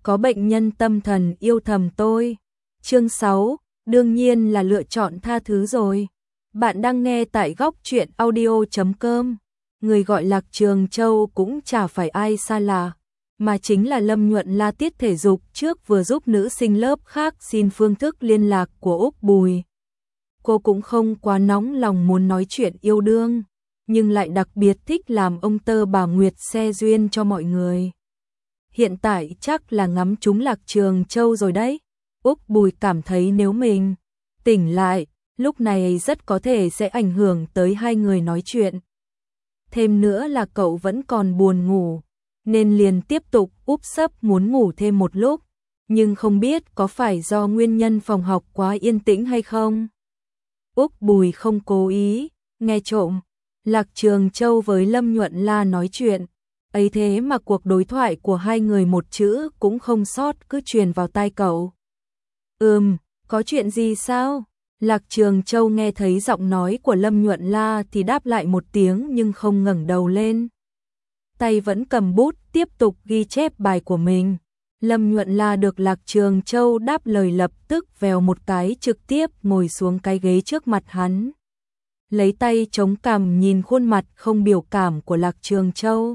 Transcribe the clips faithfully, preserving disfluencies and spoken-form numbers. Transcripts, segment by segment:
có bệnh nhân tâm thần yêu thầm tôi. Chương sáu, đương nhiên là lựa chọn tha thứ rồi. Bạn đang nghe tại góc truyện audio chấm com. Người gọi Lạc Trường Châu cũng chả phải ai xa lạ, mà chính là Lâm Nhuận La tiết thể dục trước vừa giúp nữ sinh lớp khác xin phương thức liên lạc của Úc Bùi. Cô cũng không quá nóng lòng muốn nói chuyện yêu đương, nhưng lại đặc biệt thích làm ông tơ bà Nguyệt xe duyên cho mọi người. Hiện tại chắc là ngắm trúng Lạc Trường Châu rồi đấy. Úc Bùi cảm thấy nếu mình tỉnh lại, lúc này rất có thể sẽ ảnh hưởng tới hai người nói chuyện. Thêm nữa là cậu vẫn còn buồn ngủ, nên liền tiếp tục úp sấp muốn ngủ thêm một lúc, nhưng không biết có phải do nguyên nhân phòng học quá yên tĩnh hay không. Úc Bùi không cố ý, nghe trộm Lạc Trường Châu với Lâm Nhuận La nói chuyện, ấy thế mà cuộc đối thoại của hai người một chữ cũng không sót cứ truyền vào tai cậu. Ừm, có chuyện gì sao? Lạc Trường Châu nghe thấy giọng nói của Lâm Nhuận La thì đáp lại một tiếng nhưng không ngẩng đầu lên. Tay vẫn cầm bút tiếp tục ghi chép bài của mình. Lâm Nhuận La được Lạc Trường Châu đáp lời lập tức vèo một cái trực tiếp ngồi xuống cái ghế trước mặt hắn. Lấy tay chống cằm nhìn khuôn mặt không biểu cảm của Lạc Trường Châu.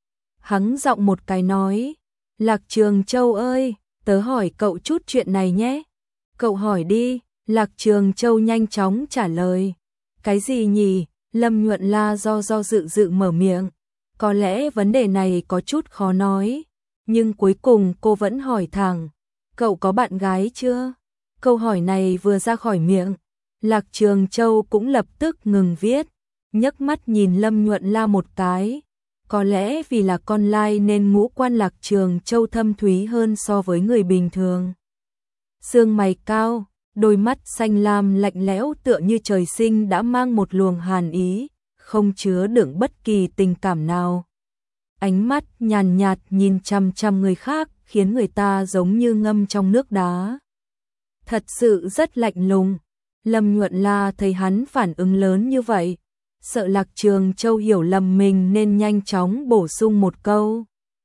Hắng giọng một cái nói, Lạc Trường Châu ơi, tớ hỏi cậu chút chuyện này nhé. Cậu hỏi đi. Lạc Trường Châu nhanh chóng trả lời. Cái gì nhỉ? Lâm Nhuận La do do dự dự mở miệng. Có lẽ vấn đề này có chút khó nói, nhưng cuối cùng cô vẫn hỏi thẳng. Cậu có bạn gái chưa? Câu hỏi này vừa ra khỏi miệng, Lạc Trường Châu cũng lập tức ngừng viết, nhấc mắt nhìn Lâm Nhuận La một cái. Có lẽ vì là con lai nên ngũ quan Lạc Trường Châu thâm thúy hơn so với người bình thường. Sương mày cao, đôi mắt xanh lam lạnh lẽo tựa như trời sinh đã mang một luồng hàn ý, không chứa đựng bất kỳ tình cảm nào. Ánh mắt nhàn nhạt nhìn chằm chằm người khác khiến người ta giống như ngâm trong nước đá. Thật sự rất lạnh lùng. Lâm Nhuận La thấy hắn phản ứng lớn như vậy, sợ Lạc Trường Châu hiểu lầm mình nên nhanh chóng bổ sung một câu.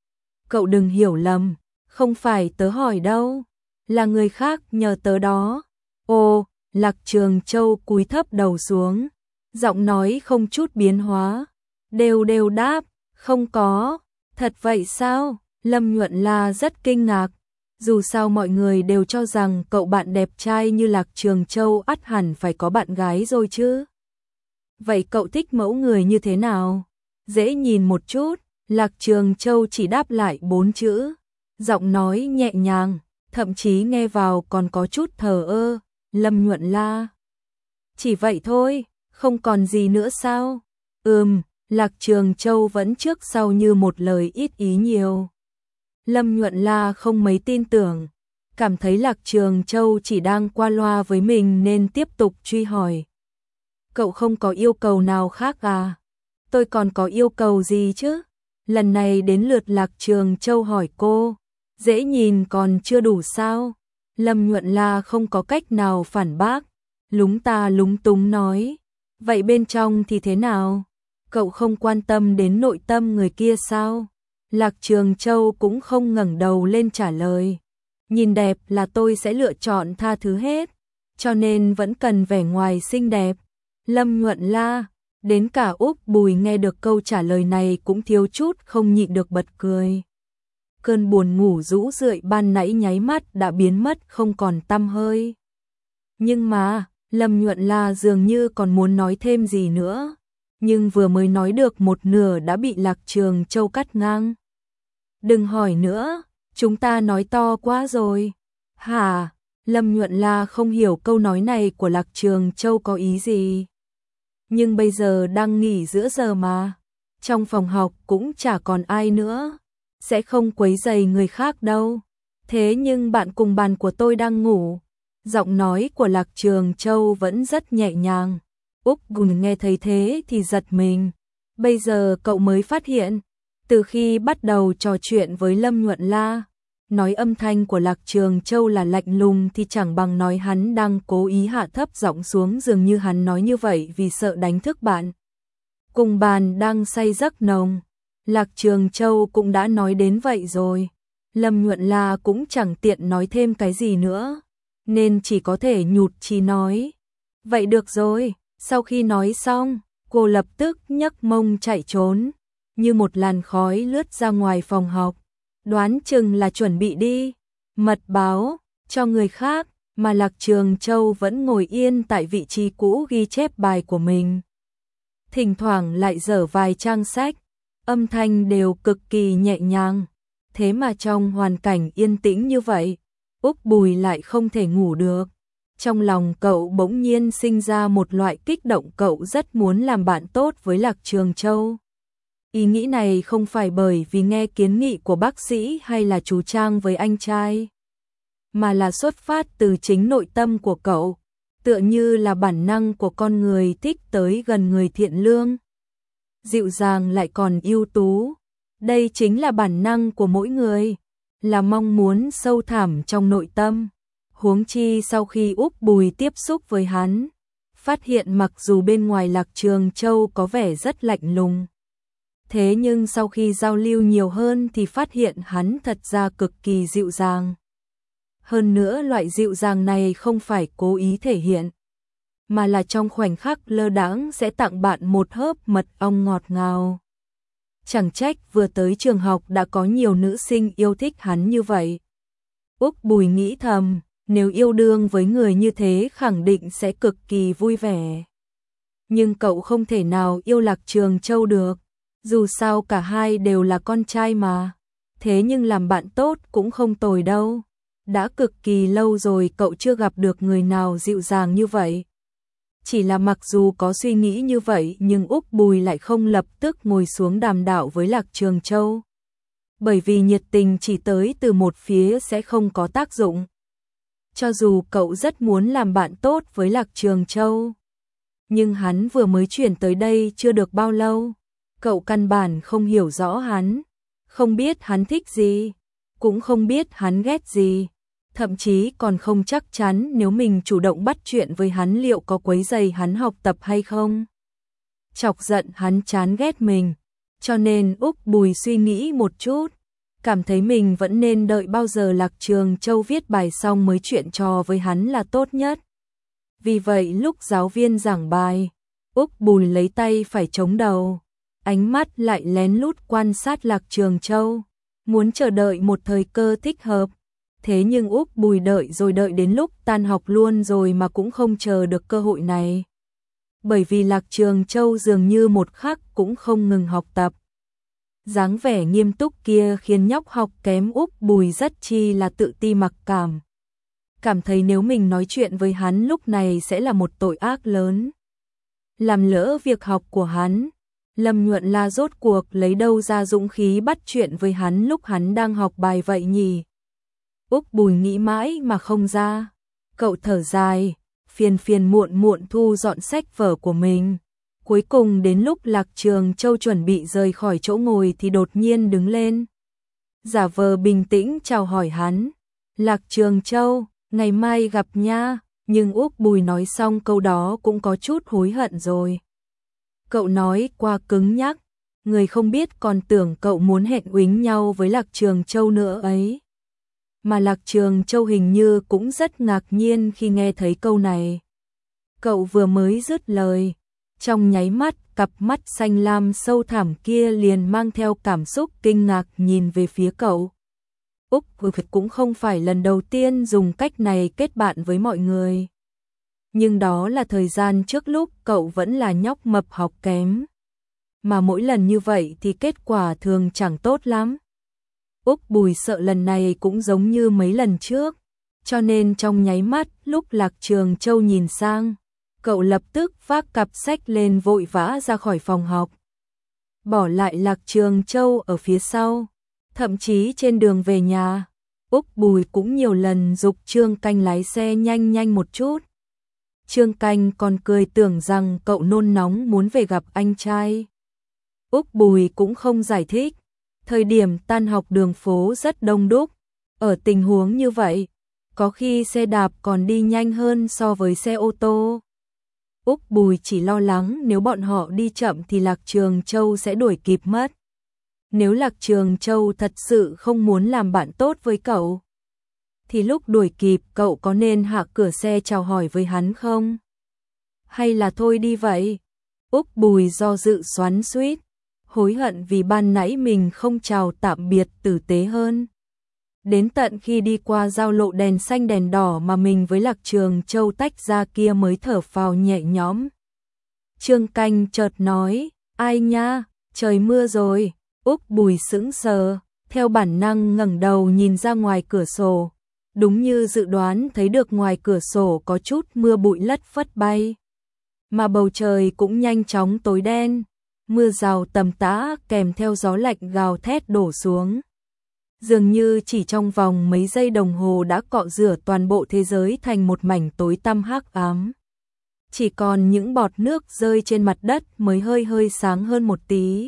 Cậu đừng hiểu lầm, không phải tớ hỏi đâu, là người khác nhờ tớ đó. Ồ, Lạc Trường Châu cúi thấp đầu xuống, giọng nói không chút biến hóa, đều đều đáp, không có. Thật vậy sao? Lâm Nhuận La rất kinh ngạc, dù sao mọi người đều cho rằng cậu bạn đẹp trai như Lạc Trường Châu ắt hẳn phải có bạn gái rồi chứ. Vậy cậu thích mẫu người như thế nào? Dễ nhìn một chút. Lạc Trường Châu chỉ đáp lại bốn chữ, giọng nói nhẹ nhàng, thậm chí nghe vào còn có chút thờ ơ. Lâm Nhuận La, chỉ vậy thôi, không còn gì nữa sao? Ừm, Lạc Trường Châu vẫn trước sau như một lời ít ý nhiều. Lâm Nhuận La không mấy tin tưởng, cảm thấy Lạc Trường Châu chỉ đang qua loa với mình nên tiếp tục truy hỏi. Cậu không có yêu cầu nào khác à? Tôi còn có yêu cầu gì chứ? Lần này đến lượt Lạc Trường Châu hỏi cô, dễ nhìn còn chưa đủ sao? Lâm Nhuận La không có cách nào phản bác, lúng ta lúng túng nói, vậy bên trong thì thế nào? Cậu không quan tâm đến nội tâm người kia sao? Lạc Trường Châu cũng không ngẩng đầu lên trả lời, nhìn đẹp là tôi sẽ lựa chọn tha thứ hết, cho nên vẫn cần vẻ ngoài xinh đẹp. Lâm Nhuận La, đến cả Úc Bùi nghe được câu trả lời này cũng thiếu chút không nhịn được bật cười. Cơn buồn ngủ rũ rượi ban nãy nháy mắt đã biến mất không còn tăm hơi. Nhưng mà, Lâm Nhuận La dường như còn muốn nói thêm gì nữa, nhưng vừa mới nói được một nửa đã bị Lạc Trường Châu cắt ngang. Đừng hỏi nữa, chúng ta nói to quá rồi. Hả? Lâm Nhuận La không hiểu câu nói này của Lạc Trường Châu có ý gì. Nhưng bây giờ đang nghỉ giữa giờ mà, trong phòng học cũng chả còn ai nữa, sẽ không quấy rầy người khác đâu. Thế nhưng bạn cùng bàn của tôi đang ngủ. Giọng nói của Lạc Trường Châu vẫn rất nhẹ nhàng. Úc Gùn nghe thấy thế thì giật mình. Bây giờ cậu mới phát hiện, từ khi bắt đầu trò chuyện với Lâm Nhuận La, nói âm thanh của Lạc Trường Châu là lạnh lùng thì chẳng bằng nói hắn đang cố ý hạ thấp giọng xuống, dường như hắn nói như vậy vì sợ đánh thức bạn. Cùng bàn đang say giấc nồng. Lạc Trường Châu cũng đã nói đến vậy rồi. Lâm Nhuận La cũng chẳng tiện nói thêm cái gì nữa, nên chỉ có thể nhụt chí nói. Vậy được rồi, sau khi nói xong, cô lập tức nhấc mông chạy trốn, như một làn khói lướt ra ngoài phòng học, đoán chừng là chuẩn bị đi mật báo cho người khác, mà Lạc Trường Châu vẫn ngồi yên tại vị trí cũ ghi chép bài của mình. Thỉnh thoảng lại dở vài trang sách, âm thanh đều cực kỳ nhẹ nhàng. Thế mà trong hoàn cảnh yên tĩnh như vậy, Úc Bùi lại không thể ngủ được. Trong lòng cậu bỗng nhiên sinh ra một loại kích động, cậu rất muốn làm bạn tốt với Lạc Trường Châu. Ý nghĩ này không phải bởi vì nghe kiến nghị của bác sĩ hay là chú Trang với anh trai, mà là xuất phát từ chính nội tâm của cậu, tựa như là bản năng của con người thích tới gần người thiện lương, dịu dàng lại còn ưu tú. Đây chính là bản năng của mỗi người, là mong muốn sâu thẳm trong nội tâm. Huống chi sau khi Úc Bùi tiếp xúc với hắn, phát hiện mặc dù bên ngoài Lạc Trường Châu có vẻ rất lạnh lùng, thế nhưng sau khi giao lưu nhiều hơn thì phát hiện hắn thật ra cực kỳ dịu dàng. Hơn nữa loại dịu dàng này không phải cố ý thể hiện, mà là trong khoảnh khắc lơ đãng sẽ tặng bạn một hớp mật ong ngọt ngào. Chẳng trách vừa tới trường học đã có nhiều nữ sinh yêu thích hắn như vậy. Úc Bùi nghĩ thầm, nếu yêu đương với người như thế khẳng định sẽ cực kỳ vui vẻ. Nhưng cậu không thể nào yêu Lạc Trường Châu được, dù sao cả hai đều là con trai mà. Thế nhưng làm bạn tốt cũng không tồi đâu. Đã cực kỳ lâu rồi cậu chưa gặp được người nào dịu dàng như vậy. Chỉ là mặc dù có suy nghĩ như vậy nhưng Úc Bùi lại không lập tức ngồi xuống đàm đạo với Lạc Trường Châu. Bởi vì nhiệt tình chỉ tới từ một phía sẽ không có tác dụng. Cho dù cậu rất muốn làm bạn tốt với Lạc Trường Châu, nhưng hắn vừa mới chuyển tới đây chưa được bao lâu. Cậu căn bản không hiểu rõ hắn, không biết hắn thích gì, cũng không biết hắn ghét gì. Thậm chí còn không chắc chắn nếu mình chủ động bắt chuyện với hắn liệu có quấy rầy hắn học tập hay không. Chọc giận hắn chán ghét mình, cho nên Úc Bùi suy nghĩ một chút, cảm thấy mình vẫn nên đợi bao giờ Lạc Trường Châu viết bài xong mới chuyện trò với hắn là tốt nhất. Vì vậy lúc giáo viên giảng bài, Úc Bùi lấy tay phải chống đầu, ánh mắt lại lén lút quan sát Lạc Trường Châu, muốn chờ đợi một thời cơ thích hợp. Thế nhưng Úc Bùi đợi rồi đợi đến lúc tan học luôn rồi mà cũng không chờ được cơ hội này. Bởi vì Lạc Trường Châu dường như một khắc cũng không ngừng học tập. Dáng vẻ nghiêm túc kia khiến nhóc học kém Úc Bùi rất chi là tự ti mặc cảm. Cảm thấy nếu mình nói chuyện với hắn lúc này sẽ là một tội ác lớn. Làm lỡ việc học của hắn, Lâm Nhuận La rốt cuộc lấy đâu ra dũng khí bắt chuyện với hắn lúc hắn đang học bài vậy nhỉ? Úc Bùi nghĩ mãi mà không ra. Cậu thở dài, phiền phiền muộn muộn thu dọn sách vở của mình. Cuối cùng đến lúc Lạc Trường Châu chuẩn bị rời khỏi chỗ ngồi thì đột nhiên đứng lên. Giả vờ bình tĩnh chào hỏi hắn. Lạc Trường Châu, ngày mai gặp nha. Nhưng Úc Bùi nói xong câu đó cũng có chút hối hận rồi. Cậu nói qua cứng nhắc, người không biết còn tưởng cậu muốn hẹn uýnh nhau với Lạc Trường Châu nữa ấy. Mà Lạc Trường Châu hình như cũng rất ngạc nhiên khi nghe thấy câu này. Cậu vừa mới dứt lời, trong nháy mắt, cặp mắt xanh lam sâu thẳm kia liền mang theo cảm xúc kinh ngạc nhìn về phía cậu. Úc cũng không phải lần đầu tiên dùng cách này kết bạn với mọi người. Nhưng đó là thời gian trước lúc cậu vẫn là nhóc mập học kém. Mà mỗi lần như vậy thì kết quả thường chẳng tốt lắm. Úc Bùi sợ lần này cũng giống như mấy lần trước, cho nên trong nháy mắt lúc Lạc Trường Châu nhìn sang, cậu lập tức vác cặp sách lên vội vã ra khỏi phòng học. Bỏ lại Lạc Trường Châu ở phía sau, thậm chí trên đường về nhà, Úc Bùi cũng nhiều lần giục Trương Canh lái xe nhanh nhanh một chút. Trương Canh còn cười tưởng rằng cậu nôn nóng muốn về gặp anh trai. Úc Bùi cũng không giải thích. Thời điểm tan học đường phố rất đông đúc, ở tình huống như vậy, có khi xe đạp còn đi nhanh hơn so với xe ô tô. Úc Bùi chỉ lo lắng nếu bọn họ đi chậm thì Lạc Trường Châu sẽ đuổi kịp mất. Nếu Lạc Trường Châu thật sự không muốn làm bạn tốt với cậu, thì lúc đuổi kịp cậu có nên hạ cửa xe chào hỏi với hắn không? Hay là thôi đi vậy? Úc Bùi do dự xoắn xuýt, hối hận vì ban nãy mình không chào tạm biệt tử tế hơn. Đến tận khi đi qua giao lộ đèn xanh đèn đỏ mà mình với Lạc Trường Châu tách ra kia mới thở phào nhẹ nhõm. Trương Canh chợt nói, ai nha, trời mưa rồi. Úc Bùi sững sờ, theo bản năng ngẩng đầu nhìn ra ngoài cửa sổ. Đúng như dự đoán thấy được ngoài cửa sổ có chút mưa bụi lất phất bay. Mà bầu trời cũng nhanh chóng tối đen, mưa rào tầm tã kèm theo gió lạnh gào thét đổ xuống. Dường như chỉ trong vòng mấy giây đồng hồ đã cọ rửa toàn bộ thế giới thành một mảnh tối tăm hắc ám. Chỉ còn những bọt nước rơi trên mặt đất mới hơi hơi sáng hơn một tí.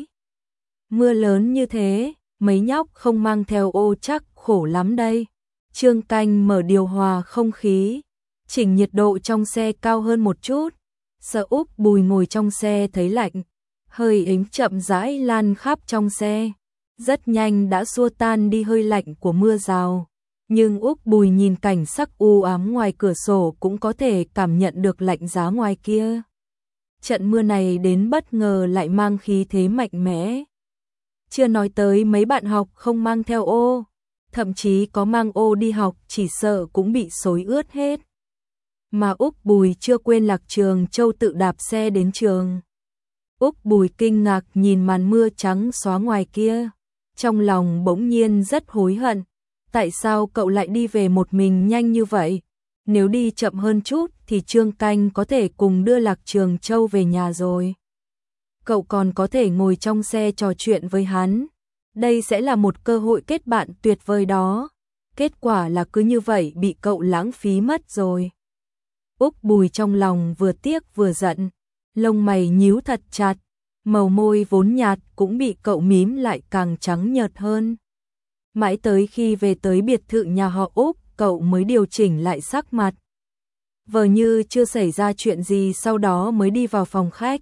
Mưa lớn như thế, mấy nhóc không mang theo ô chắc khổ lắm đây. Trương Canh mở điều hòa không khí, chỉnh nhiệt độ trong xe cao hơn một chút. Sợ Úc Bùi ngồi trong xe thấy lạnh, hơi ấm chậm rãi lan khắp trong xe. Rất nhanh đã xua tan đi hơi lạnh của mưa rào. Nhưng Úc Bùi nhìn cảnh sắc u ám ngoài cửa sổ cũng có thể cảm nhận được lạnh giá ngoài kia. Trận mưa này đến bất ngờ lại mang khí thế mạnh mẽ. Chưa nói tới mấy bạn học không mang theo ô, thậm chí có mang ô đi học chỉ sợ cũng bị xối ướt hết. Mà Úc Bùi chưa quên Lạc Trường Châu tự đạp xe đến trường. Úc Bùi kinh ngạc nhìn màn mưa trắng xóa ngoài kia, trong lòng bỗng nhiên rất hối hận. Tại sao cậu lại đi về một mình nhanh như vậy? Nếu đi chậm hơn chút thì Trương Canh có thể cùng đưa Lạc Trường Châu về nhà rồi. Cậu còn có thể ngồi trong xe trò chuyện với hắn. Đây sẽ là một cơ hội kết bạn tuyệt vời đó. Kết quả là cứ như vậy bị cậu lãng phí mất rồi. Úc Bùi trong lòng vừa tiếc vừa giận, lông mày nhíu thật chặt, màu môi vốn nhạt cũng bị cậu mím lại càng trắng nhợt hơn. Mãi tới khi về tới biệt thự nhà họ Úc, cậu mới điều chỉnh lại sắc mặt. Vờ như chưa xảy ra chuyện gì, sau đó mới đi vào phòng khách.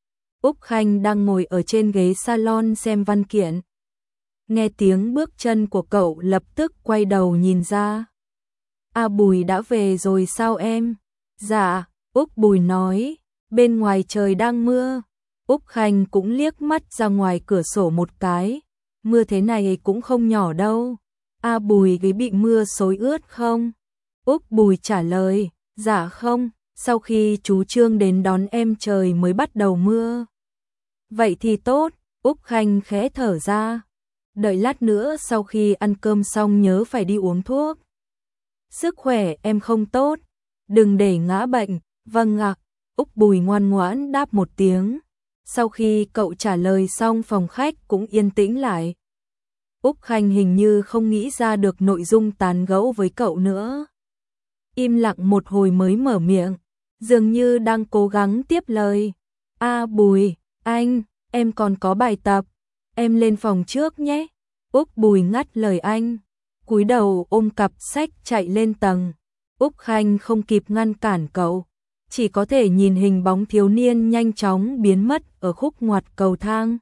Úc Khanh đang ngồi ở trên ghế salon xem văn kiện. Nghe tiếng bước chân của cậu lập tức quay đầu nhìn ra. A Bùi đã về rồi sao em? Dạ, Úc Bùi nói, bên ngoài trời đang mưa. Úc Khanh cũng liếc mắt ra ngoài cửa sổ một cái. Mưa thế này cũng không nhỏ đâu. A Bùi ghế bị mưa xối ướt không? Úc Bùi trả lời, dạ không, sau khi chú Trương đến đón em trời mới bắt đầu mưa. Vậy thì tốt, Úc Khanh khẽ thở ra. Đợi lát nữa sau khi ăn cơm xong nhớ phải đi uống thuốc. Sức khỏe em không tốt, đừng để ngã bệnh. Vâng ạ, Úc Bùi ngoan ngoãn đáp một tiếng. Sau khi cậu trả lời xong phòng khách cũng yên tĩnh lại. Úc Khanh hình như không nghĩ ra được nội dung tán gẫu với cậu nữa. Im lặng một hồi mới mở miệng, dường như đang cố gắng tiếp lời. A Bùi, anh, em còn có bài tập, em lên phòng trước nhé. Úc Bùi ngắt lời anh, cúi đầu ôm cặp sách chạy lên tầng. Úc Khanh không kịp ngăn cản cậu, chỉ có thể nhìn hình bóng thiếu niên nhanh chóng biến mất ở khúc ngoặt cầu thang.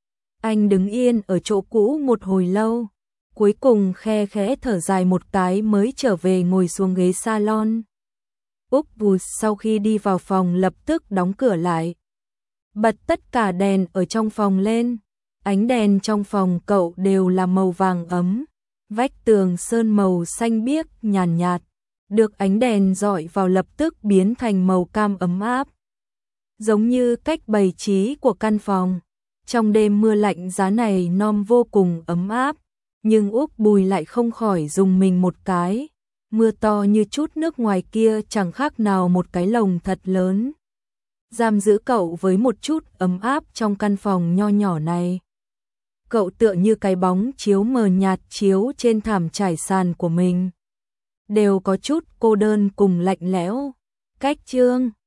Anh đứng yên ở chỗ cũ một hồi lâu, cuối cùng khe khẽ thở dài một cái mới trở về ngồi xuống ghế salon. Úc Bùi sau khi đi vào phòng lập tức đóng cửa lại, bật tất cả đèn ở trong phòng lên. Ánh đèn trong phòng cậu đều là màu vàng ấm, vách tường sơn màu xanh biếc nhàn nhạt, được ánh đèn rọi vào lập tức biến thành màu cam ấm áp. Giống như cách bày trí của căn phòng, trong đêm mưa lạnh giá này non vô cùng ấm áp, nhưng Úc Bùi lại không khỏi rùng mình một cái. Mưa to như chút nước ngoài kia chẳng khác nào một cái lồng thật lớn, giam giữ cậu với một chút ấm áp trong căn phòng nho nhỏ này. Cậu tựa như cái bóng chiếu mờ nhạt chiếu trên thảm trải sàn của mình, đều có chút cô đơn cùng lạnh lẽo. Cách Trương